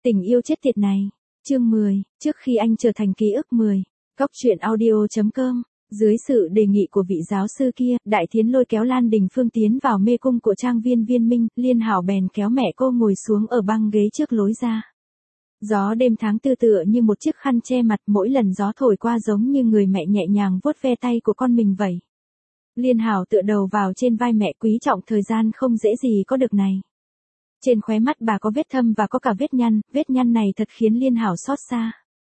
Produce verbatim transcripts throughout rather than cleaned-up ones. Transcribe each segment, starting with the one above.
Tình yêu chết tiệt này. Chương mười, trước khi anh trở thành ký ức mười. Góc truyện audio chấm com. Dưới sự đề nghị của vị giáo sư kia, Đại Thiến lôi kéo Lan Đình Phương tiến vào mê cung của trang viên Viên Minh, Liên Hảo bèn kéo mẹ cô ngồi xuống ở băng ghế trước lối ra. Gió đêm tháng tư tựa như một chiếc khăn che mặt, mỗi lần gió thổi qua giống như người mẹ nhẹ nhàng vuốt ve tay của con mình vậy. Liên Hảo tựa đầu vào trên vai mẹ, quý trọng thời gian không dễ gì có được này. Trên khóe mắt bà có vết thâm và có cả vết nhăn, vết nhăn này thật khiến Liên Hảo xót xa.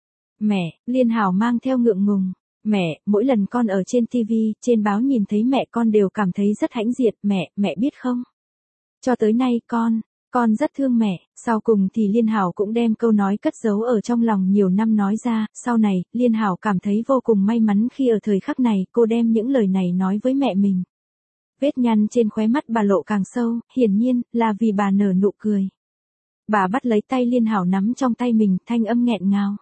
Mẹ, Liên Hảo mang theo ngượng ngùng. Mẹ, mỗi lần con ở trên ti vi, trên báo nhìn thấy mẹ con đều cảm thấy rất hãnh diện, mẹ, mẹ biết không? Cho tới nay con, con rất thương mẹ. Sau cùng thì Liên Hảo cũng đem câu nói cất giấu ở trong lòng nhiều năm nói ra, sau này, Liên Hảo cảm thấy vô cùng may mắn khi ở thời khắc này cô đem những lời này nói với mẹ mình. Vết nhăn trên khóe mắt bà lộ càng sâu, hiển nhiên, là vì bà nở nụ cười. Bà bắt lấy tay Liên Hảo nắm trong tay mình, thanh âm nghẹn ngào.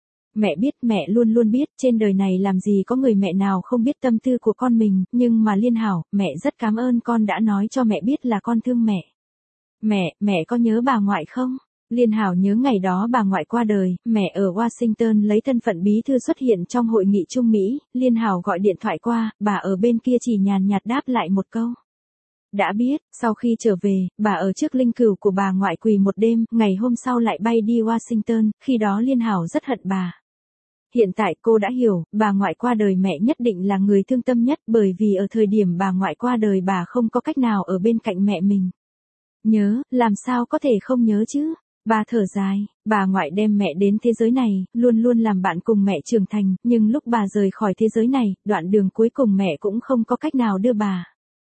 Mẹ biết, mẹ luôn luôn biết, trên đời này làm gì có người mẹ nào không biết tâm tư của con mình, nhưng mà Liên Hảo, mẹ rất cảm ơn con đã nói cho mẹ biết là con thương mẹ. Mẹ, mẹ có nhớ bà ngoại không? Liên Hảo nhớ ngày đó bà ngoại qua đời, mẹ ở Washington lấy thân phận bí thư xuất hiện trong hội nghị Trung Mỹ, Liên Hảo gọi điện thoại qua, bà ở bên kia chỉ nhàn nhạt đáp lại một câu. Đã biết, sau khi trở về, bà ở trước linh cữu của bà ngoại quỳ một đêm, ngày hôm sau lại bay đi Washington, khi đó Liên Hảo rất hận bà. Hiện tại cô đã hiểu, bà ngoại qua đời mẹ nhất định là người thương tâm nhất bởi vì ở thời điểm bà ngoại qua đời bà không có cách nào ở bên cạnh mẹ mình. Nhớ, làm sao có thể không nhớ chứ? Bà thở dài, bà ngoại đem mẹ đến thế giới này, luôn luôn làm bạn cùng mẹ trưởng thành, nhưng lúc bà rời khỏi thế giới này, đoạn đường cuối cùng mẹ cũng không có cách nào đưa bà.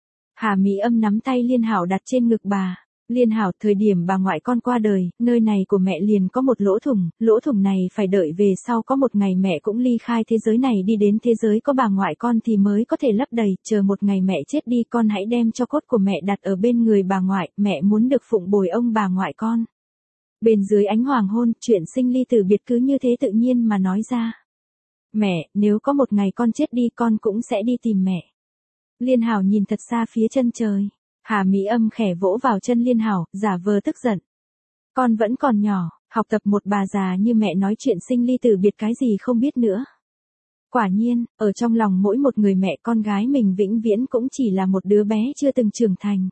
Hà Mỹ Âm nắm tay Liên Hảo đặt trên ngực bà. Liên Hảo, thời điểm bà ngoại con qua đời, nơi này của mẹ liền có một lỗ thủng, lỗ thủng này phải đợi về sau có một ngày mẹ cũng ly khai thế giới này đi đến thế giới có bà ngoại con thì mới có thể lấp đầy, chờ một ngày mẹ chết đi con hãy đem cho cốt của mẹ đặt ở bên người bà ngoại, mẹ muốn được phụng bồi ông bà ngoại con. Bên dưới ánh hoàng hôn, chuyện sinh ly tử biệt cứ như thế tự nhiên mà nói ra. Mẹ, nếu có một ngày con chết đi con cũng sẽ đi tìm mẹ. Liên Hảo nhìn thật xa phía chân trời. Hà Mỹ Âm khẽ vỗ vào chân Liên Hảo, giả vờ tức giận. Con vẫn còn nhỏ, học tập một bà già như mẹ nói chuyện sinh ly tử biệt cái gì không biết nữa. Quả nhiên, ở trong lòng mỗi một người mẹ con gái mình vĩnh viễn cũng chỉ là một đứa bé chưa từng trưởng thành.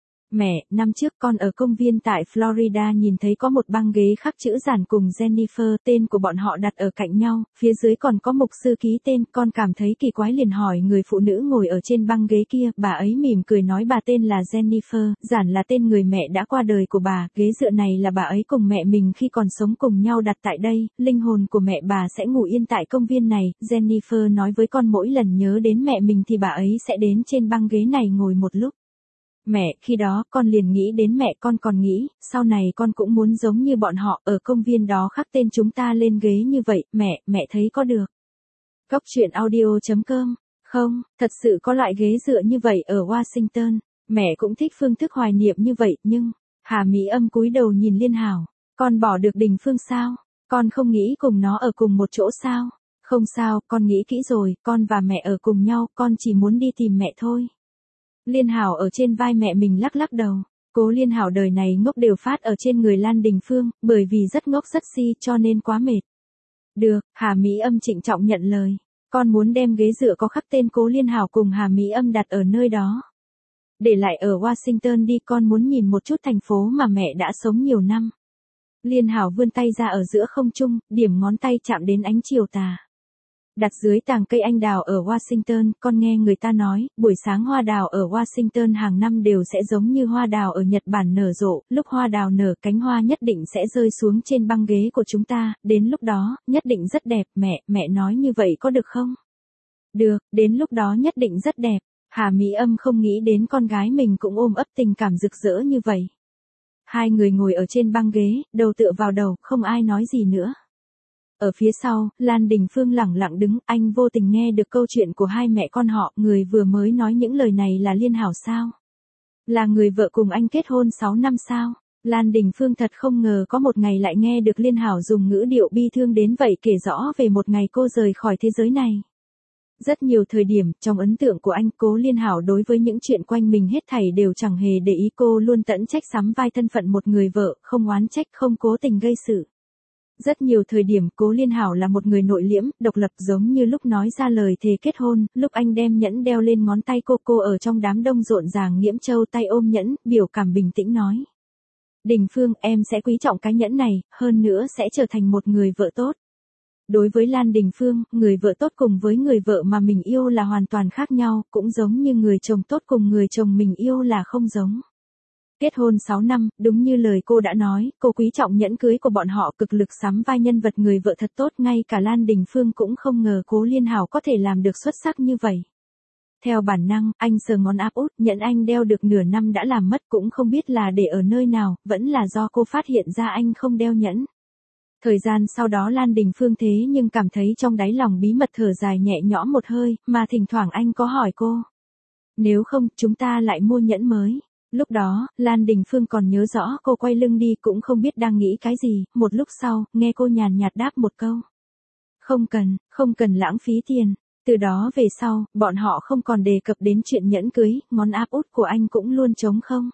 Mẹ, năm trước con ở công viên tại Florida nhìn thấy có một băng ghế khắc chữ giản cùng Jennifer, tên của bọn họ đặt ở cạnh nhau, phía dưới còn có mục sư ký tên, con cảm thấy kỳ quái liền hỏi người phụ nữ ngồi ở trên băng ghế kia, bà ấy mỉm cười nói bà tên là Jennifer, giản là tên người mẹ đã qua đời của bà, ghế dựa này là bà ấy cùng mẹ mình khi còn sống cùng nhau đặt tại đây, linh hồn của mẹ bà sẽ ngủ yên tại công viên này, Jennifer nói với con mỗi lần nhớ đến mẹ mình thì bà ấy sẽ đến trên băng ghế này ngồi một lúc. Mẹ, khi đó con liền nghĩ đến mẹ con còn nghĩ, sau này con cũng muốn giống như bọn họ, ở công viên đó khắc tên chúng ta lên ghế như vậy, mẹ, mẹ thấy có được. Góc truyện audio chấm com. Không, thật sự có loại ghế dựa như vậy ở Washington, mẹ cũng thích phương thức hoài niệm như vậy, nhưng, Hà Mỹ Âm cúi đầu nhìn Liên Hảo, con bỏ được Đình Phương sao? Con không nghĩ cùng nó ở cùng một chỗ sao? Không sao, con nghĩ kỹ rồi, con và mẹ ở cùng nhau, con chỉ muốn đi tìm mẹ thôi. Liên Hảo ở trên vai mẹ mình lắc lắc đầu. Cố Liên Hảo đời này ngốc đều phát ở trên người Lan Đình Phương, bởi vì rất ngốc rất si cho nên quá mệt. Được, Hà Mỹ Âm trịnh trọng nhận lời. Con muốn đem ghế dựa có khắc tên Cố Liên Hảo cùng Hà Mỹ Âm đặt ở nơi đó. Để lại ở Washington đi, con muốn nhìn một chút thành phố mà mẹ đã sống nhiều năm. Liên Hảo vươn tay ra ở giữa không trung, điểm ngón tay chạm đến ánh chiều tà. Đặt dưới tàng cây anh đào ở Washington, con nghe người ta nói, buổi sáng hoa đào ở Washington hàng năm đều sẽ giống như hoa đào ở Nhật Bản nở rộ, lúc hoa đào nở cánh hoa nhất định sẽ rơi xuống trên băng ghế của chúng ta, đến lúc đó, nhất định rất đẹp, mẹ, mẹ nói như vậy có được không? Được, đến lúc đó nhất định rất đẹp. Hà Mỹ Âm không nghĩ đến con gái mình cũng ôm ấp tình cảm rực rỡ như vậy. Hai người ngồi ở trên băng ghế, đầu tựa vào đầu, không ai nói gì nữa. Ở phía sau, Lan Đình Phương lẳng lặng đứng, anh vô tình nghe được câu chuyện của hai mẹ con họ, người vừa mới nói những lời này là Liên Hảo sao? Là người vợ cùng anh kết hôn sáu năm sao? Lan Đình Phương thật không ngờ có một ngày lại nghe được Liên Hảo dùng ngữ điệu bi thương đến vậy kể rõ về một ngày cô rời khỏi thế giới này. Rất nhiều thời điểm, trong ấn tượng của anh, Cố Liên Hảo đối với những chuyện quanh mình hết thảy đều chẳng hề để ý, cô luôn tận trách sắm vai thân phận một người vợ, không oán trách, không cố tình gây sự. Rất nhiều thời điểm, Cố Liên Hảo là một người nội liễm, độc lập, giống như lúc nói ra lời thề kết hôn, lúc anh đem nhẫn đeo lên ngón tay cô, cô ở trong đám đông rộn ràng nghiễm châu tay ôm nhẫn, biểu cảm bình tĩnh nói. Đình Phương, em sẽ quý trọng cái nhẫn này, hơn nữa sẽ trở thành một người vợ tốt. Đối với Lan Đình Phương, người vợ tốt cùng với người vợ mà mình yêu là hoàn toàn khác nhau, cũng giống như người chồng tốt cùng người chồng mình yêu là không giống. Kết hôn sáu năm, đúng như lời cô đã nói, cô quý trọng nhẫn cưới của bọn họ, cực lực sắm vai nhân vật người vợ thật tốt, ngay cả Lan Đình Phương cũng không ngờ Cố Liên Hảo có thể làm được xuất sắc như vậy. Theo bản năng, anh sờ ngón áp út, nhẫn anh đeo được nửa năm đã làm mất, cũng không biết là để ở nơi nào, vẫn là do cô phát hiện ra anh không đeo nhẫn. Thời gian sau đó Lan Đình Phương thế nhưng cảm thấy trong đáy lòng bí mật thở dài nhẹ nhõm một hơi, mà thỉnh thoảng anh có hỏi cô. Nếu không, chúng ta lại mua nhẫn mới. Lúc đó, Lan Đình Phương còn nhớ rõ cô quay lưng đi cũng không biết đang nghĩ cái gì, một lúc sau, nghe cô nhàn nhạt đáp một câu. Không cần, không cần lãng phí tiền. Từ đó về sau, bọn họ không còn đề cập đến chuyện nhẫn cưới, ngón áp út của anh cũng luôn trống không.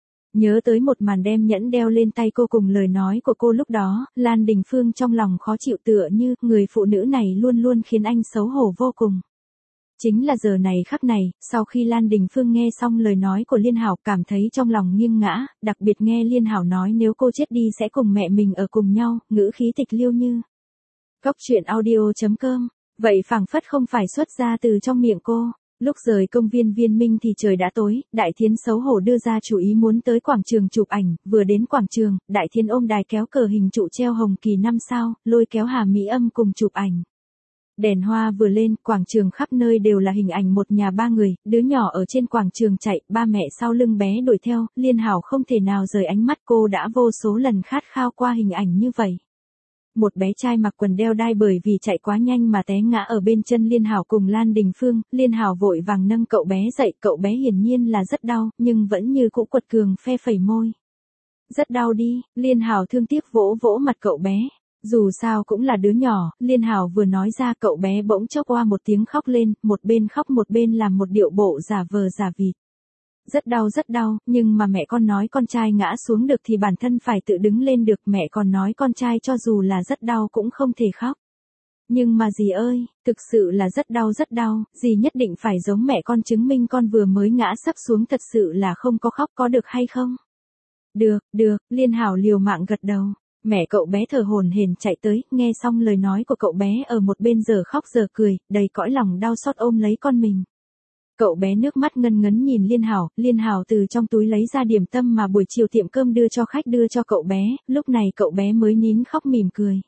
Nhớ tới một màn đem nhẫn đeo lên tay cô cùng lời nói của cô lúc đó, Lan Đình Phương trong lòng khó chịu tựa như người phụ nữ này luôn luôn khiến anh xấu hổ vô cùng. Chính là giờ này khắc này, sau khi Lan Đình Phương nghe xong lời nói của Liên Hảo cảm thấy trong lòng nghiêng ngã, đặc biệt nghe Liên Hảo nói nếu cô chết đi sẽ cùng mẹ mình ở cùng nhau, ngữ khí tịch liêu như. Góc truyện audio chấm com, vậy phảng phất không phải xuất ra từ trong miệng cô. Lúc rời công viên Viên Minh thì trời đã tối, Đại Thiến xấu hổ đưa ra chủ ý muốn tới quảng trường chụp ảnh, vừa đến quảng trường, Đại Thiến ôm đài kéo cờ hình trụ treo hồng kỳ năm sao, lôi kéo Hà Mỹ Âm cùng chụp ảnh. Đèn hoa vừa lên, quảng trường khắp nơi đều là hình ảnh một nhà ba người, đứa nhỏ ở trên quảng trường chạy, ba mẹ sau lưng bé đuổi theo, Liên Hảo không thể nào rời ánh mắt, cô đã vô số lần khát khao qua hình ảnh như vậy. Một bé trai mặc quần đeo đai bởi vì chạy quá nhanh mà té ngã ở bên chân Liên Hảo cùng Lan Đình Phương, Liên Hảo vội vàng nâng cậu bé dậy, cậu bé hiển nhiên là rất đau, nhưng vẫn như cũ quật cường phe phẩy môi. Rất đau đi, Liên Hảo thương tiếc vỗ vỗ mặt cậu bé. Dù sao cũng là đứa nhỏ, Liên Hảo vừa nói ra cậu bé bỗng chốc qua một tiếng khóc lên, một bên khóc một bên làm một điệu bộ giả vờ giả vịt. Rất đau rất đau, nhưng mà mẹ con nói con trai ngã xuống được thì bản thân phải tự đứng lên được, mẹ còn nói con trai cho dù là rất đau cũng không thể khóc. Nhưng mà dì ơi, thực sự là rất đau rất đau, dì nhất định phải giống mẹ con chứng minh con vừa mới ngã sắp xuống thật sự là không có khóc, có được hay không? Được, được, Liên Hảo liều mạng gật đầu. Mẹ cậu bé thở hổn hển chạy tới, nghe xong lời nói của cậu bé ở một bên giờ khóc giờ cười, đầy cõi lòng đau xót ôm lấy con mình. Cậu bé nước mắt ngân ngấn nhìn Liên Hảo, Liên Hảo từ trong túi lấy ra điểm tâm mà buổi chiều tiệm cơm đưa cho khách đưa cho cậu bé, lúc này cậu bé mới nín khóc mỉm cười.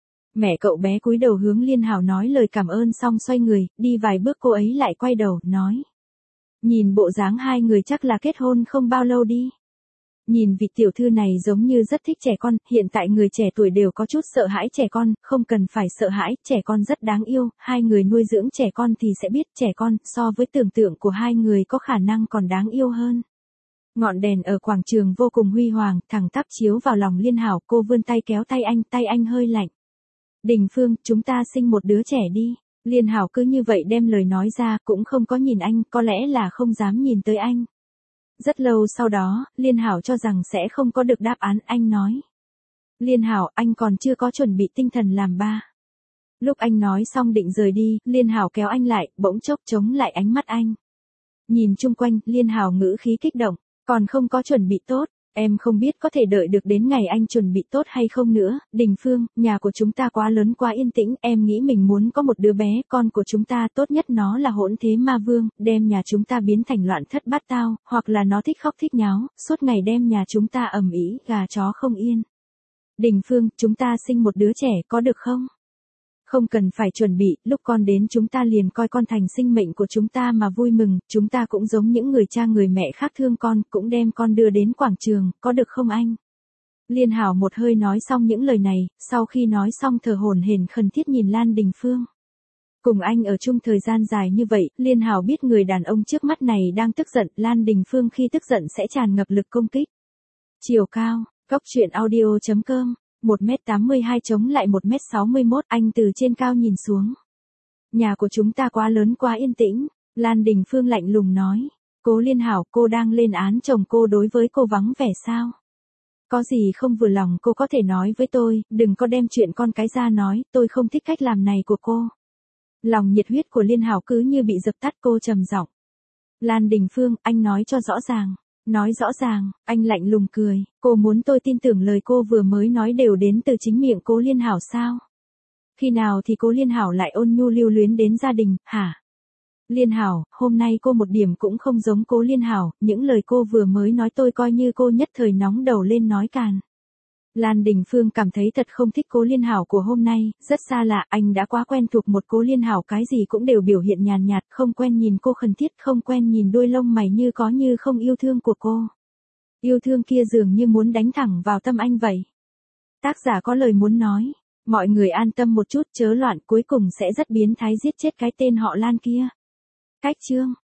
Mẹ cậu bé cúi đầu hướng Liên Hảo nói lời cảm ơn xong xoay người, đi vài bước cô ấy lại quay đầu, nói. Nhìn bộ dáng hai người chắc là kết hôn không bao lâu đi. Nhìn vị tiểu thư này giống như rất thích trẻ con, hiện tại người trẻ tuổi đều có chút sợ hãi trẻ con, không cần phải sợ hãi, trẻ con rất đáng yêu, hai người nuôi dưỡng trẻ con thì sẽ biết trẻ con, so với tưởng tượng của hai người có khả năng còn đáng yêu hơn. Ngọn đèn ở quảng trường vô cùng huy hoàng, thẳng tắp chiếu vào lòng Liên Hảo, cô vươn tay kéo tay anh, tay anh hơi lạnh. Đình Phương, chúng ta sinh một đứa trẻ đi. Liên Hảo cứ như vậy đem lời nói ra, cũng không có nhìn anh, có lẽ là không dám nhìn tới anh. Rất lâu sau đó, Liên Hảo cho rằng sẽ không có được đáp án, anh nói. Liên Hảo, anh còn chưa có chuẩn bị tinh thần làm ba. Lúc anh nói xong định rời đi, Liên Hảo kéo anh lại, bỗng chốc chống lại ánh mắt anh. Nhìn chung quanh, Liên Hảo ngữ khí kích động, còn không có chuẩn bị tốt. Em không biết có thể đợi được đến ngày anh chuẩn bị tốt hay không nữa, Đình Phương, nhà của chúng ta quá lớn quá yên tĩnh, em nghĩ mình muốn có một đứa bé, con của chúng ta tốt nhất nó là hỗn thế ma vương, đem nhà chúng ta biến thành loạn thất bát tao, hoặc là nó thích khóc thích nháo, suốt ngày đem nhà chúng ta ầm ĩ, gà chó không yên. Đình Phương, chúng ta sinh một đứa trẻ có được không? Không cần phải chuẩn bị, lúc con đến chúng ta liền coi con thành sinh mệnh của chúng ta mà vui mừng, chúng ta cũng giống những người cha người mẹ khác thương con, cũng đem con đưa đến quảng trường, có được không anh? Liên Hảo một hơi nói xong những lời này, sau khi nói xong thở hổn hển khẩn thiết nhìn Lan Đình Phương. Cùng anh ở chung thời gian dài như vậy, Liên Hảo biết người đàn ông trước mắt này đang tức giận, Lan Đình Phương khi tức giận sẽ tràn ngập lực công kích. Chiều cao, góc truyện audio chấm com. một mét tám mươi hai chống lại một mét sáu mươi mốt, anh từ trên cao nhìn xuống. Nhà của chúng ta quá lớn quá yên tĩnh, Lan Đình Phương lạnh lùng nói. Cố Liên Hảo, cô đang lên án chồng cô đối với cô vắng vẻ sao? Có gì không vừa lòng cô có thể nói với tôi, đừng có đem chuyện con cái ra nói, tôi không thích cách làm này của cô. Lòng nhiệt huyết của Liên Hảo cứ như bị dập tắt, cô trầm giọng. Lan Đình Phương, anh nói cho rõ ràng. Nói rõ ràng, anh lạnh lùng cười, cô muốn tôi tin tưởng lời cô vừa mới nói đều đến từ chính miệng Cố Liên Hảo sao? Khi nào thì Cố Liên Hảo lại ôn nhu lưu luyến đến gia đình, hả? Liên Hảo, hôm nay cô một điểm cũng không giống Cố Liên Hảo, những lời cô vừa mới nói tôi coi như cô nhất thời nóng đầu lên nói càn. Lan Đình Phương cảm thấy thật không thích Cố Liên Hảo của hôm nay, rất xa lạ, anh đã quá quen thuộc một Cố Liên Hảo cái gì cũng đều biểu hiện nhàn nhạt, không quen nhìn cô khẩn thiết, không quen nhìn đuôi lông mày như có như không yêu thương của cô. Yêu thương kia dường như muốn đánh thẳng vào tâm anh vậy. Tác giả có lời muốn nói, mọi người an tâm một chút chớ loạn, cuối cùng sẽ rất biến thái giết chết cái tên họ Lan kia. Cách chương